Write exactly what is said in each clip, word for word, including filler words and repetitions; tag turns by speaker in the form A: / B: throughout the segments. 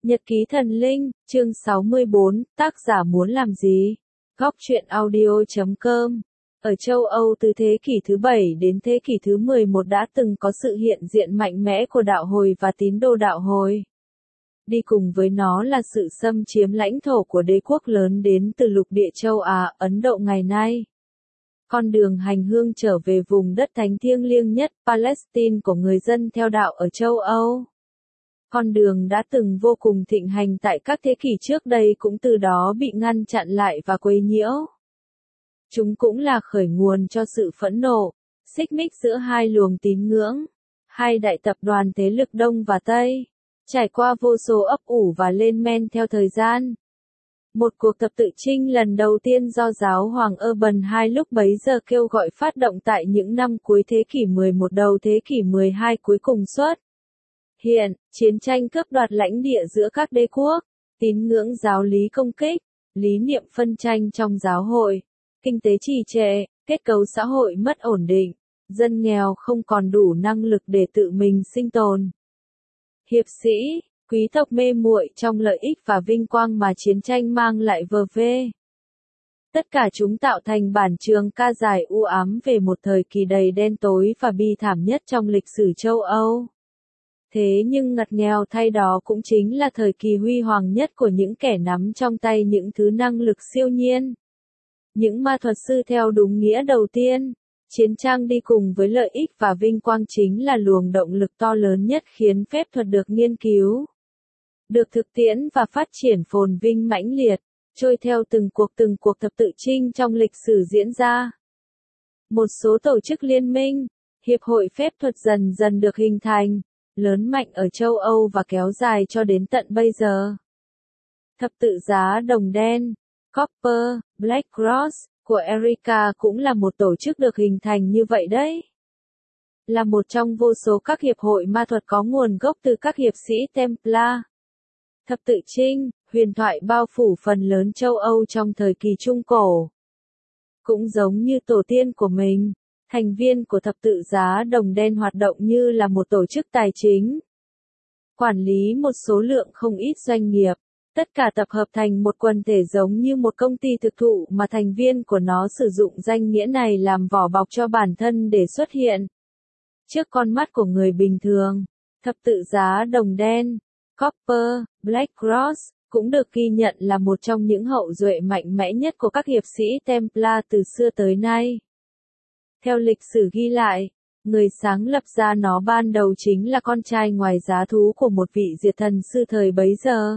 A: Nhật ký thần linh, chương sáu mươi bốn, tác giả muốn làm gì? Góc truyện audio chấm com. Ở châu Âu từ thế kỷ thứ bảy đến thế kỷ thứ mười một đã từng có sự hiện diện mạnh mẽ của đạo hồi và tín đồ đạo hồi. Đi cùng với nó là sự xâm chiếm lãnh thổ của đế quốc lớn đến từ lục địa châu Á, Ấn Độ ngày nay. Con đường hành hương trở về vùng đất thánh thiêng liêng nhất, Palestine của người dân theo đạo ở châu Âu. Con đường đã từng vô cùng thịnh hành tại các thế kỷ trước đây cũng từ đó bị ngăn chặn lại và quấy nhiễu. Chúng cũng là khởi nguồn cho sự phẫn nộ, xích mích giữa hai luồng tín ngưỡng, hai đại tập đoàn thế lực Đông và Tây, trải qua vô số ấp ủ và lên men theo thời gian. Một cuộc thập tự chinh lần đầu tiên do giáo hoàng Urban hai lúc bấy giờ kêu gọi phát động tại những năm cuối thế kỷ mười một đầu thế kỷ mười hai cuối cùng xuất. Hiện, chiến tranh cướp đoạt lãnh địa giữa các đế quốc, tín ngưỡng giáo lý công kích, lý niệm phân tranh trong giáo hội, kinh tế trì trệ, kết cấu xã hội mất ổn định, dân nghèo không còn đủ năng lực để tự mình sinh tồn. Hiệp sĩ, quý tộc mê muội trong lợi ích và vinh quang mà chiến tranh mang lại vờ vê. Tất cả chúng tạo thành bản trường ca dài u ám về một thời kỳ đầy đen tối và bi thảm nhất trong lịch sử châu Âu. Thế nhưng ngặt nghèo thay đó cũng chính là thời kỳ huy hoàng nhất của những kẻ nắm trong tay những thứ năng lực siêu nhiên. Những ma thuật sư theo đúng nghĩa đầu tiên, chiến tranh đi cùng với lợi ích và vinh quang chính là luồng động lực to lớn nhất khiến phép thuật được nghiên cứu, được thực tiễn và phát triển phồn vinh mãnh liệt, trôi theo từng cuộc từng cuộc thập tự chinh trong lịch sử diễn ra. Một số tổ chức liên minh, hiệp hội phép thuật dần dần được hình thành, lớn mạnh ở châu Âu và kéo dài cho đến tận bây giờ. Thập tự giá đồng đen, Copper, Black Cross, của Erica cũng là một tổ chức được hình thành như vậy đấy. Là một trong vô số các hiệp hội ma thuật có nguồn gốc từ các hiệp sĩ Templar. Thập tự chinh, huyền thoại bao phủ phần lớn châu Âu trong thời kỳ Trung Cổ. Cũng giống như tổ tiên của mình, thành viên của thập tự giá đồng đen hoạt động như là một tổ chức tài chính, quản lý một số lượng không ít doanh nghiệp, tất cả tập hợp thành một quần thể giống như một công ty thực thụ mà thành viên của nó sử dụng danh nghĩa này làm vỏ bọc cho bản thân để xuất hiện trước con mắt của người bình thường. Thập tự giá đồng đen, Copper, Black Cross, cũng được ghi nhận là một trong những hậu duệ mạnh mẽ nhất của các hiệp sĩ Templar từ xưa tới nay. Theo lịch sử ghi lại, người sáng lập ra nó ban đầu chính là con trai ngoài giá thú của một vị diệt thần sư thời bấy giờ.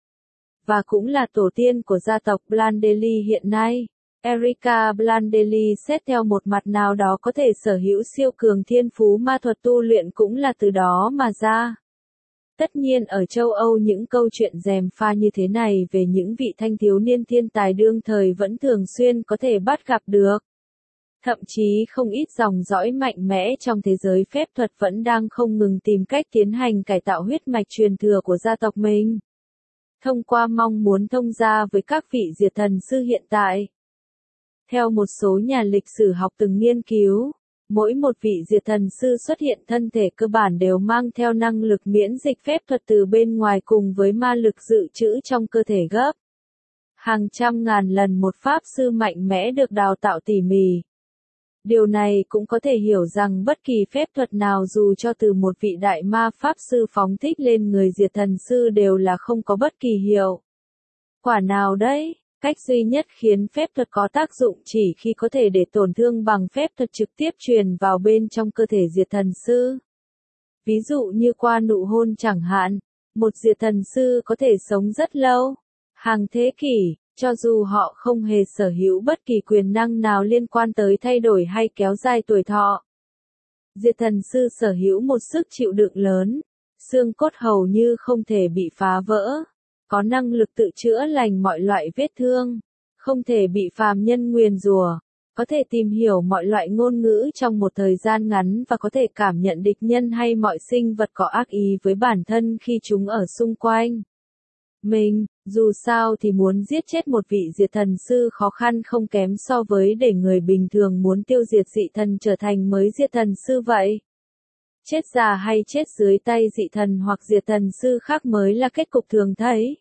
A: Và cũng là tổ tiên của gia tộc Blandelli hiện nay. Erica Blandelli xét theo một mặt nào đó có thể sở hữu siêu cường thiên phú ma thuật tu luyện cũng là từ đó mà ra. Tất nhiên ở châu Âu những câu chuyện gièm pha như thế này về những vị thanh thiếu niên thiên tài đương thời vẫn thường xuyên có thể bắt gặp được. Thậm chí không ít dòng dõi mạnh mẽ trong thế giới phép thuật vẫn đang không ngừng tìm cách tiến hành cải tạo huyết mạch truyền thừa của gia tộc mình, thông qua mong muốn thông gia với các vị diệt thần sư hiện tại. Theo một số nhà lịch sử học từng nghiên cứu, mỗi một vị diệt thần sư xuất hiện thân thể cơ bản đều mang theo năng lực miễn dịch phép thuật từ bên ngoài cùng với ma lực dự trữ trong cơ thể gấp hàng trăm ngàn lần một pháp sư mạnh mẽ được đào tạo tỉ mỉ. Điều này cũng có thể hiểu rằng bất kỳ phép thuật nào dù cho từ một vị đại ma pháp sư phóng thích lên người diệt thần sư đều là không có bất kỳ hiệu quả nào đấy. Cách duy nhất khiến phép thuật có tác dụng chỉ khi có thể để tổn thương bằng phép thuật trực tiếp truyền vào bên trong cơ thể diệt thần sư. Ví dụ như qua nụ hôn chẳng hạn, một diệt thần sư có thể sống rất lâu, hàng thế kỷ, cho dù họ không hề sở hữu bất kỳ quyền năng nào liên quan tới thay đổi hay kéo dài tuổi thọ. Diệt thần sư sở hữu một sức chịu đựng lớn, xương cốt hầu như không thể bị phá vỡ, có năng lực tự chữa lành mọi loại vết thương, không thể bị phàm nhân nguyền rủa, có thể tìm hiểu mọi loại ngôn ngữ trong một thời gian ngắn và có thể cảm nhận địch nhân hay mọi sinh vật có ác ý với bản thân khi chúng ở xung quanh mình. Dù sao thì muốn giết chết một vị diệt thần sư khó khăn không kém so với để người bình thường muốn tiêu diệt dị thần trở thành mới diệt thần sư vậy. Chết già hay chết dưới tay dị thần hoặc diệt thần sư khác mới là kết cục thường thấy.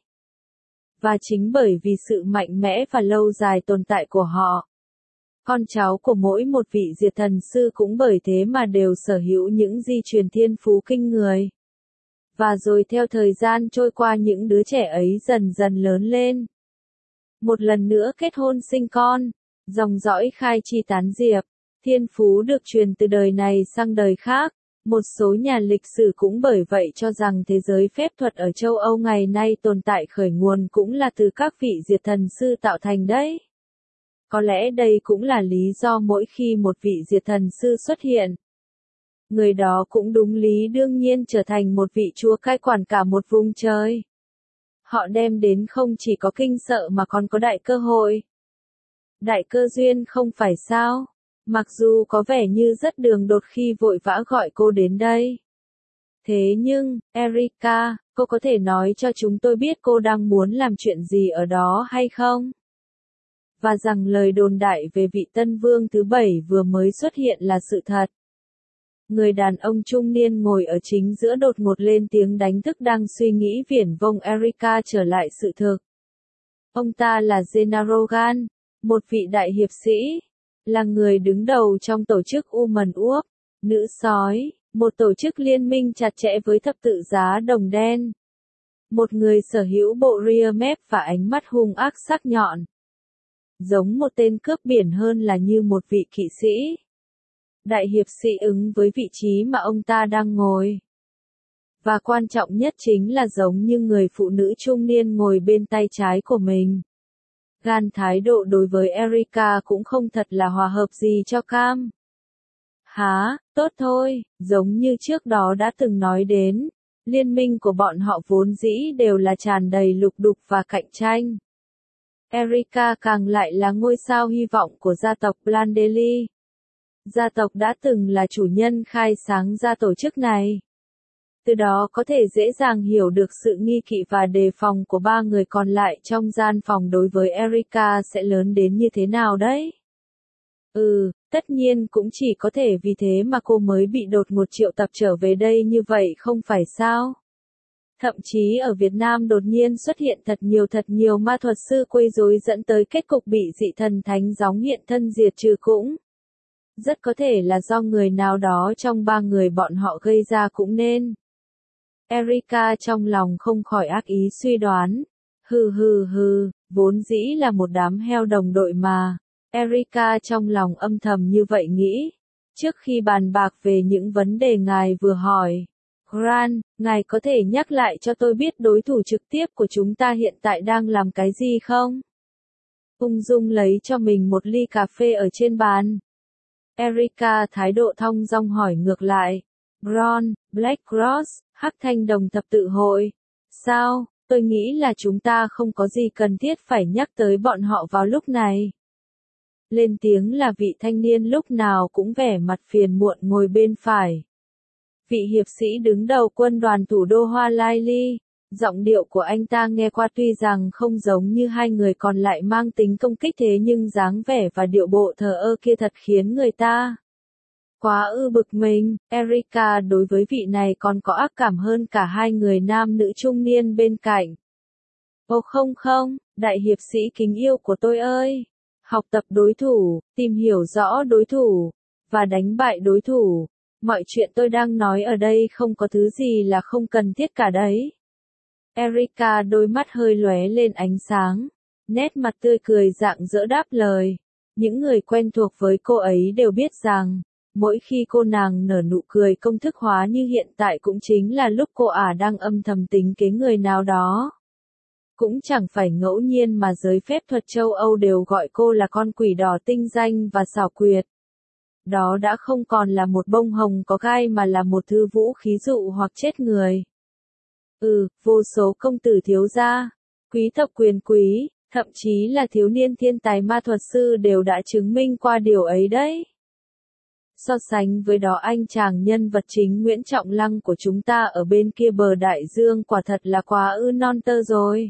A: Và chính bởi vì sự mạnh mẽ và lâu dài tồn tại của họ, con cháu của mỗi một vị diệt thần sư cũng bởi thế mà đều sở hữu những di truyền thiên phú kinh người. Và rồi theo thời gian trôi qua những đứa trẻ ấy dần dần lớn lên. Một lần nữa kết hôn sinh con, dòng dõi khai chi tán diệp, thiên phú được truyền từ đời này sang đời khác. Một số nhà lịch sử cũng bởi vậy cho rằng thế giới phép thuật ở châu Âu ngày nay tồn tại khởi nguồn cũng là từ các vị diệt thần sư tạo thành đấy. Có lẽ đây cũng là lý do mỗi khi một vị diệt thần sư xuất hiện, người đó cũng đúng lý đương nhiên trở thành một vị chúa cai quản cả một vùng trời. Họ đem đến không chỉ có kinh sợ mà còn có đại cơ hội. Đại cơ duyên không phải sao? Mặc dù có vẻ như rất đường đột khi vội vã gọi cô đến đây. Thế nhưng, Erika, cô có thể nói cho chúng tôi biết cô đang muốn làm chuyện gì ở đó hay không? Và rằng lời đồn đại về vị tân vương thứ bảy vừa mới xuất hiện là sự thật. Người đàn ông trung niên ngồi ở chính giữa đột ngột lên tiếng đánh thức đang suy nghĩ viển vông Erika trở lại sự thực. Ông ta là Jenna Rogan, một vị đại hiệp sĩ, là người đứng đầu trong tổ chức Woman Wolf, nữ sói, một tổ chức liên minh chặt chẽ với thập tự giá đồng đen. Một người sở hữu bộ ria mép và ánh mắt hung ác sắc nhọn. Giống một tên cướp biển hơn là như một vị kỵ sĩ. Đại hiệp sĩ ứng với vị trí mà ông ta đang ngồi. Và quan trọng nhất chính là giống như người phụ nữ trung niên ngồi bên tay trái của mình. Gan thái độ đối với Erika cũng không thật là hòa hợp gì cho Cam. Hả, tốt thôi, giống như trước đó đã từng nói đến, liên minh của bọn họ vốn dĩ đều là tràn đầy lục đục và cạnh tranh. Erika càng lại là ngôi sao hy vọng của gia tộc Blandeli. Gia tộc đã từng là chủ nhân khai sáng ra tổ chức này. Từ đó có thể dễ dàng hiểu được sự nghi kỵ và đề phòng của ba người còn lại trong gian phòng đối với Erika sẽ lớn đến như thế nào đấy. Ừ, tất nhiên cũng chỉ có thể vì thế mà cô mới bị đột ngột triệu tập trở về đây như vậy không phải sao? Thậm chí ở Việt Nam đột nhiên xuất hiện thật nhiều thật nhiều ma thuật sư quấy rối dẫn tới kết cục bị dị thần thánh gióng hiện thân diệt trừ cũng. Rất có thể là do người nào đó trong ba người bọn họ gây ra cũng nên. Erika trong lòng không khỏi ác ý suy đoán. Hừ hừ hừ, vốn dĩ là một đám heo đồng đội mà. Erika trong lòng âm thầm như vậy nghĩ. Trước khi bàn bạc về những vấn đề ngài vừa hỏi. Grant, ngài có thể nhắc lại cho tôi biết đối thủ trực tiếp của chúng ta hiện tại đang làm cái gì không? Ung dung lấy cho mình một ly cà phê ở trên bàn. Erika thái độ thong dong hỏi ngược lại. Ron, Black Cross, Hắc Thanh Đồng Thập Tự Hội. Sao, tôi nghĩ là chúng ta không có gì cần thiết phải nhắc tới bọn họ vào lúc này. Lên tiếng là vị thanh niên lúc nào cũng vẻ mặt phiền muộn ngồi bên phải. Vị hiệp sĩ đứng đầu quân đoàn thủ đô Hoa Lai Ly. Giọng điệu của anh ta nghe qua tuy rằng không giống như hai người còn lại mang tính công kích thế nhưng dáng vẻ và điệu bộ thờ ơ kia thật khiến người ta quá ư bực mình. Erika đối với vị này còn có ác cảm hơn cả hai người nam nữ trung niên bên cạnh. Ồ không không, đại hiệp sĩ kính yêu của tôi ơi. Học tập đối thủ, tìm hiểu rõ đối thủ, và đánh bại đối thủ. Mọi chuyện tôi đang nói ở đây không có thứ gì là không cần thiết cả đấy. Erika đôi mắt hơi lóe lên ánh sáng. Nét mặt tươi cười rạng rỡ đáp lời. Những người quen thuộc với cô ấy đều biết rằng, mỗi khi cô nàng nở nụ cười công thức hóa như hiện tại cũng chính là lúc cô ả đang âm thầm tính kế người nào đó. Cũng chẳng phải ngẫu nhiên mà giới phép thuật châu Âu đều gọi cô là con quỷ đỏ tinh danh và xảo quyệt. Đó đã không còn là một bông hồng có gai mà là một thứ vũ khí dụ hoặc chết người. Ừ, vô số công tử thiếu gia, quý tộc quyền quý, thậm chí là thiếu niên thiên tài ma thuật sư đều đã chứng minh qua điều ấy đấy. So sánh với đó anh chàng nhân vật chính Nguyễn Trọng Lăng của chúng ta ở bên kia bờ đại dương quả thật là quá ư non tơ rồi.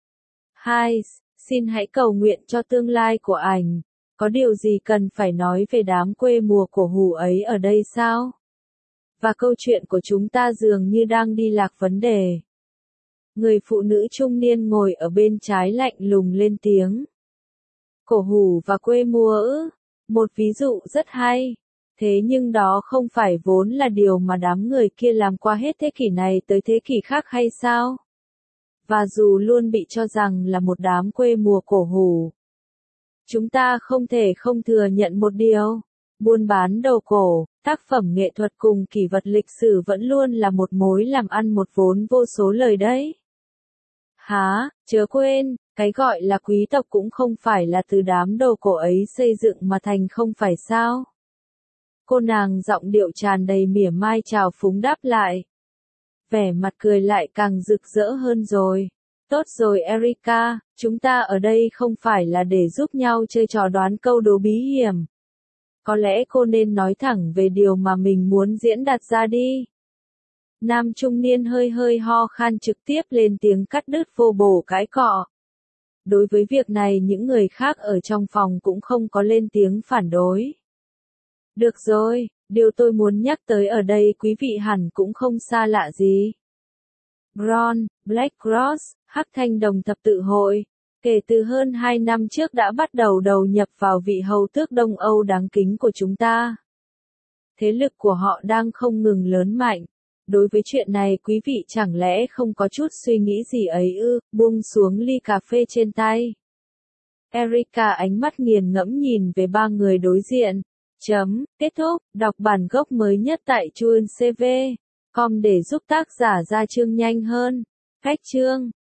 A: Hai, xin hãy cầu nguyện cho tương lai của ảnh. Có điều gì cần phải nói về đám quê mùa của hù ấy ở đây sao? Và câu chuyện của chúng ta dường như đang đi lạc vấn đề. Người phụ nữ trung niên ngồi ở bên trái lạnh lùng lên tiếng. Cổ hủ và quê mùa ư? Một ví dụ rất hay. Thế nhưng đó không phải vốn là điều mà đám người kia làm qua hết thế kỷ này tới thế kỷ khác hay sao? Và dù luôn bị cho rằng là một đám quê mùa cổ hủ, chúng ta không thể không thừa nhận một điều. Buôn bán đồ cổ, tác phẩm nghệ thuật cùng kỷ vật lịch sử vẫn luôn là một mối làm ăn một vốn vô số lời đấy. Hả, chớ quên, cái gọi là quý tộc cũng không phải là từ đám đồ cổ ấy xây dựng mà thành không phải sao? Cô nàng giọng điệu tràn đầy mỉa mai trào phúng đáp lại. Vẻ mặt cười lại càng rực rỡ hơn rồi. Tốt rồi Erika, chúng ta ở đây không phải là để giúp nhau chơi trò đoán câu đố bí hiểm. Có lẽ cô nên nói thẳng về điều mà mình muốn diễn đạt ra đi. Nam trung niên hơi hơi ho khan trực tiếp lên tiếng cắt đứt vô bổ cãi cọ. Đối với việc này những người khác ở trong phòng cũng không có lên tiếng phản đối. Được rồi, điều tôi muốn nhắc tới ở đây quý vị hẳn cũng không xa lạ gì. Bron, Black Cross, Hắc Thanh Đồng Thập Tự Hội, kể từ hơn hai năm trước đã bắt đầu đầu nhập vào vị hầu tước Đông Âu đáng kính của chúng ta. Thế lực của họ đang không ngừng lớn mạnh. Đối với chuyện này quý vị chẳng lẽ không có chút suy nghĩ gì ấy ư, buông xuống ly cà phê trên tay. Erika ánh mắt nghiền ngẫm nhìn về ba người đối diện. Chấm, kết thúc, đọc bản gốc mới nhất tại chuan c v chấm com để giúp tác giả ra chương nhanh hơn. Cách chương